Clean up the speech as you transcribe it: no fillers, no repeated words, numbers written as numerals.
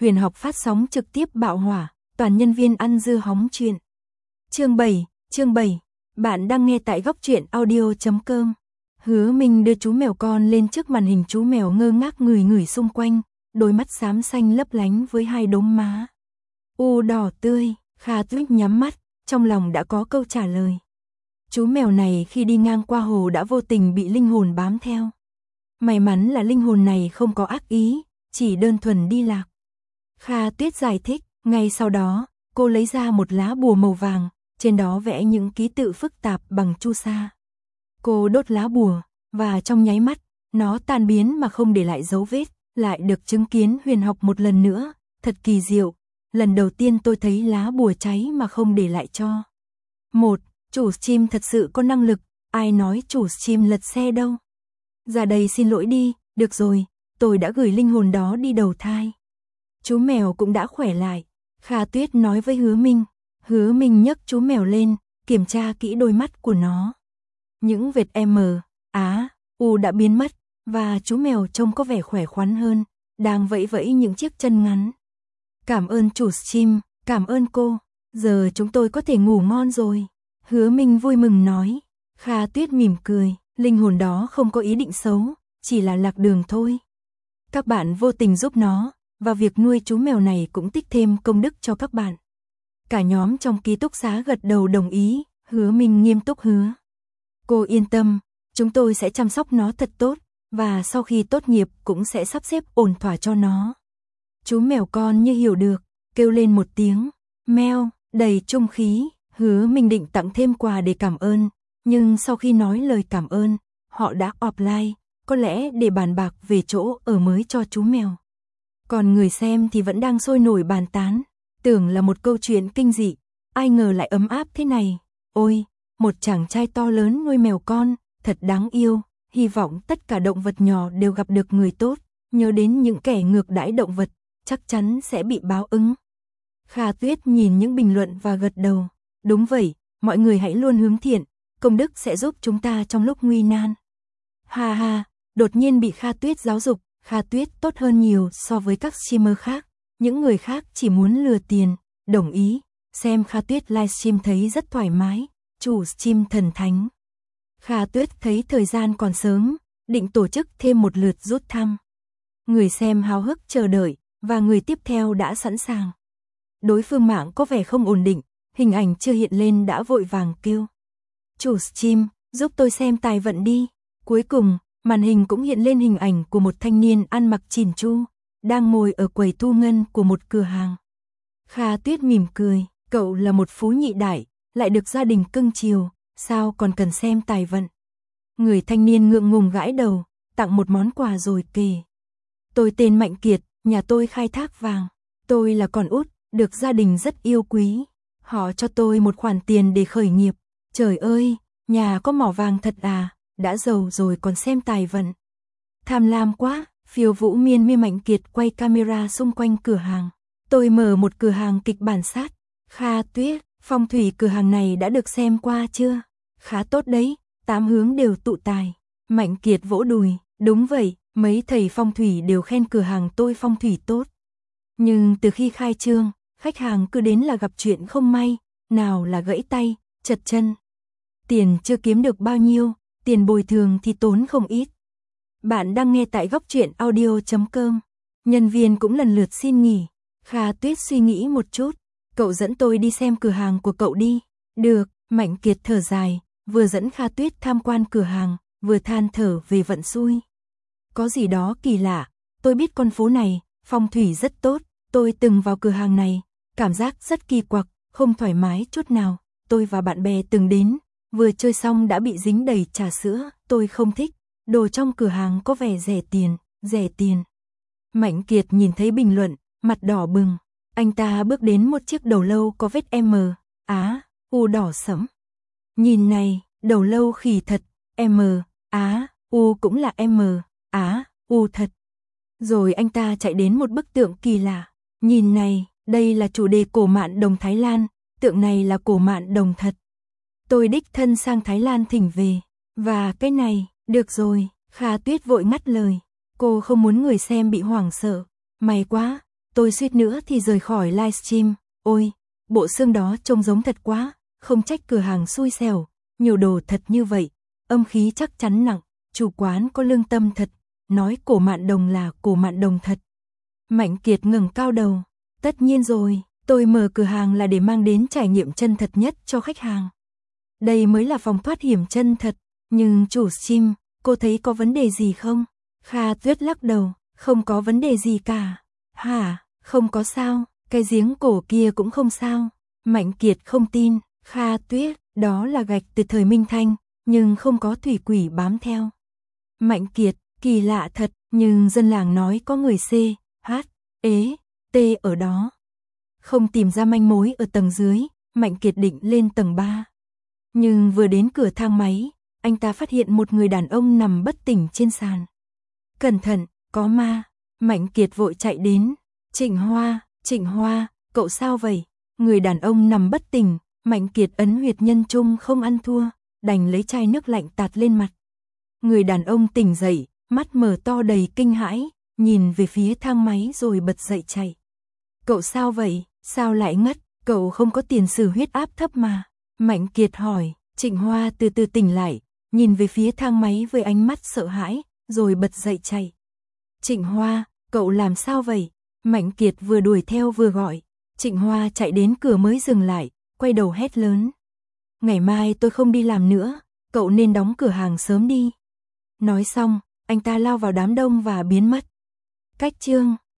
huyền học phát sóng trực tiếp bạo hỏa, toàn nhân viên ăn dưa hóng chuyện. Chương 7, bạn đang nghe tại góc truyện audio.com. Hứa Minh đưa chú mèo con lên trước màn hình, chú mèo ngơ ngác ngửi xung quanh, đôi mắt xám xanh lấp lánh với hai đốm má đỏ tươi. Kha Tuyết nhắm mắt, trong lòng đã có câu trả lời. Chú mèo này khi đi ngang qua hồ đã vô tình bị linh hồn bám theo. May mắn là linh hồn này không có ác ý, chỉ đơn thuần đi lạc. Kha Tuyết giải thích, ngay sau đó, cô lấy ra một lá bùa màu vàng, trên đó vẽ những ký tự phức tạp bằng chu sa. Cô đốt lá bùa, và trong nháy mắt, nó tan biến mà không để lại dấu vết, lại được chứng kiến huyền học một lần nữa, thật kỳ diệu. Lần đầu tiên tôi thấy lá bùa cháy mà không để lại cho. Chủ stream thật sự có năng lực, ai nói chủ stream lật xe đâu. Ra đây xin lỗi đi, được rồi, tôi đã gửi linh hồn đó đi đầu thai. Chú mèo cũng đã khỏe lại, Kha Tuyết nói với Hứa Minh. Hứa Minh nhấc chú mèo lên, kiểm tra kỹ đôi mắt của nó. Những vệt U đã biến mất, và chú mèo trông có vẻ khỏe khoắn hơn, đang vẫy vẫy những chiếc chân ngắn. Cảm ơn chủ stream, cảm ơn cô, giờ chúng tôi có thể ngủ ngon rồi. Hứa Minh vui mừng nói. Kha Tuyết mỉm cười, linh hồn đó không có ý định xấu, chỉ là lạc đường thôi. Các bạn vô tình giúp nó, và việc nuôi chú mèo này cũng tích thêm công đức cho các bạn. Cả nhóm trong ký túc xá gật đầu đồng ý. Hứa Minh nghiêm túc hứa. Cô yên tâm, chúng tôi sẽ chăm sóc nó thật tốt, và sau khi tốt nghiệp cũng sẽ sắp xếp ổn thỏa cho nó. Chú mèo con như hiểu được, kêu lên một tiếng, meo, đầy trung khí. Hứa Minh định tặng thêm quà để cảm ơn, nhưng sau khi nói lời cảm ơn, họ đã offline, có lẽ để bàn bạc về chỗ ở mới cho chú mèo. Còn người xem thì vẫn đang sôi nổi bàn tán, tưởng là một câu chuyện kinh dị, ai ngờ lại ấm áp thế này. Ôi, một chàng trai to lớn nuôi mèo con, thật đáng yêu, hy vọng tất cả động vật nhỏ đều gặp được người tốt, nhớ đến những kẻ ngược đãi động vật, chắc chắn sẽ bị báo ứng. Kha Tuyết nhìn những bình luận và gật đầu. Đúng vậy, mọi người hãy luôn hướng thiện, công đức sẽ giúp chúng ta trong lúc nguy nan. Ha ha, đột nhiên bị Kha Tuyết giáo dục, Kha Tuyết tốt hơn nhiều so với các streamer khác, những người khác chỉ muốn lừa tiền, đồng ý, xem Kha Tuyết livestream thấy rất thoải mái, chủ stream thần thánh. Kha Tuyết thấy thời gian còn sớm, định tổ chức thêm một lượt rút thăm. Người xem háo hức chờ đợi, và người tiếp theo đã sẵn sàng. Đối phương mạng có vẻ không ổn định, hình ảnh chưa hiện lên đã vội vàng kêu. Chủ stream, giúp tôi xem tài vận đi. Cuối cùng, màn hình cũng hiện lên hình ảnh của một thanh niên ăn mặc chỉn chu, đang ngồi ở quầy thu ngân của một cửa hàng. Kha Tuyết mỉm cười, cậu là một phú nhị đại, lại được gia đình cưng chiều, sao còn cần xem tài vận. Người thanh niên ngượng ngùng gãi đầu, tặng một món quà rồi kể. Tôi tên Mạnh Kiệt, nhà tôi khai thác vàng. Tôi là con út, được gia đình rất yêu quý. Họ cho tôi một khoản tiền để khởi nghiệp. Trời ơi, nhà có mỏ vàng thật à, đã giàu rồi còn xem tài vận. Tham lam quá, phiêu vũ miên mi. Mạnh Kiệt quay camera xung quanh cửa hàng. Tôi mở một cửa hàng kịch bản sát. Kha Tuyết, phong thủy cửa hàng này đã được xem qua chưa? Khá tốt đấy, 8 hướng đều tụ tài. Mạnh Kiệt vỗ đùi, đúng vậy, mấy thầy phong thủy đều khen cửa hàng tôi phong thủy tốt. Nhưng từ khi khai trương, khách hàng cứ đến là gặp chuyện không may, nào là gãy tay, chật chân. Tiền chưa kiếm được bao nhiêu, tiền bồi thường thì tốn không ít. Bạn đang nghe tại góc truyện audio.com. Nhân viên cũng lần lượt xin nghỉ. Kha Tuyết suy nghĩ một chút. Cậu dẫn tôi đi xem cửa hàng của cậu đi. Được, Mạnh Kiệt thở dài, vừa dẫn Kha Tuyết tham quan cửa hàng, vừa than thở về vận xui. Có gì đó kỳ lạ, tôi biết con phố này, phong thủy rất tốt, tôi từng vào cửa hàng này, cảm giác rất kỳ quặc, không thoải mái chút nào. Tôi và bạn bè từng đến, vừa chơi xong đã bị dính đầy trà sữa, tôi không thích, đồ trong cửa hàng có vẻ rẻ tiền. Mạnh Kiệt nhìn thấy bình luận, mặt đỏ bừng, anh ta bước đến một chiếc đầu lâu có vết U đỏ sẫm. Nhìn này, đầu lâu khỉ thật, U cũng là U thật. Rồi anh ta chạy đến một bức tượng kỳ lạ, nhìn này, đây là chủ đề cổ mạn đồng Thái Lan, tượng này là cổ mạn đồng thật. Tôi đích thân sang Thái Lan thỉnh về, và cái này, được rồi, Kha Tuyết vội ngắt lời, cô không muốn người xem bị hoảng sợ. May quá, Tôi suýt nữa thì rời khỏi livestream. Ôi, bộ xương đó trông giống thật quá, không trách cửa hàng xui xẻo, nhiều đồ thật như vậy, âm khí chắc chắn nặng, chủ quán có lương tâm thật, nói Cổ Mạn Đồng là Cổ Mạn Đồng thật. Mạnh Kiệt ngẩng cao đầu, tất nhiên rồi, tôi mở cửa hàng là để mang đến trải nghiệm chân thật nhất cho khách hàng. Đây mới là phòng thoát hiểm chân thật, nhưng chủ stream, cô thấy có vấn đề gì không? Kha Tuyết lắc đầu, không có vấn đề gì cả. Hả, không có sao, cái giếng cổ kia cũng không sao. Mạnh Kiệt không tin, Kha Tuyết, đó là gạch từ thời Minh Thanh, nhưng không có thủy quỷ bám theo. Mạnh Kiệt, kỳ lạ thật, nhưng dân làng nói có người C, H, E, T ở đó. Không tìm ra manh mối ở tầng dưới, Mạnh Kiệt định lên tầng 3. Nhưng vừa đến cửa thang máy, anh ta phát hiện một người đàn ông nằm bất tỉnh trên sàn. Cẩn thận, có ma. Mạnh Kiệt vội chạy đến. Trịnh Hoa, cậu sao vậy? Người đàn ông nằm bất tỉnh, Mạnh Kiệt ấn huyệt nhân trung không ăn thua, đành lấy chai nước lạnh tạt lên mặt. Người đàn ông tỉnh dậy, mắt mở to đầy kinh hãi, nhìn về phía thang máy rồi bật dậy chạy. Cậu sao vậy? Sao lại ngất? Cậu không có tiền sử huyết áp thấp mà. Mạnh Kiệt hỏi. Trịnh Hoa từ từ tỉnh lại, nhìn về phía thang máy với ánh mắt sợ hãi, rồi bật dậy chạy. Trịnh Hoa, cậu làm sao vậy? Mạnh Kiệt vừa đuổi theo vừa gọi. Trịnh Hoa chạy đến cửa mới dừng lại, quay đầu hét lớn. Ngày mai tôi không đi làm nữa, cậu nên đóng cửa hàng sớm đi. Nói xong, anh ta lao vào đám đông và biến mất. Cách chương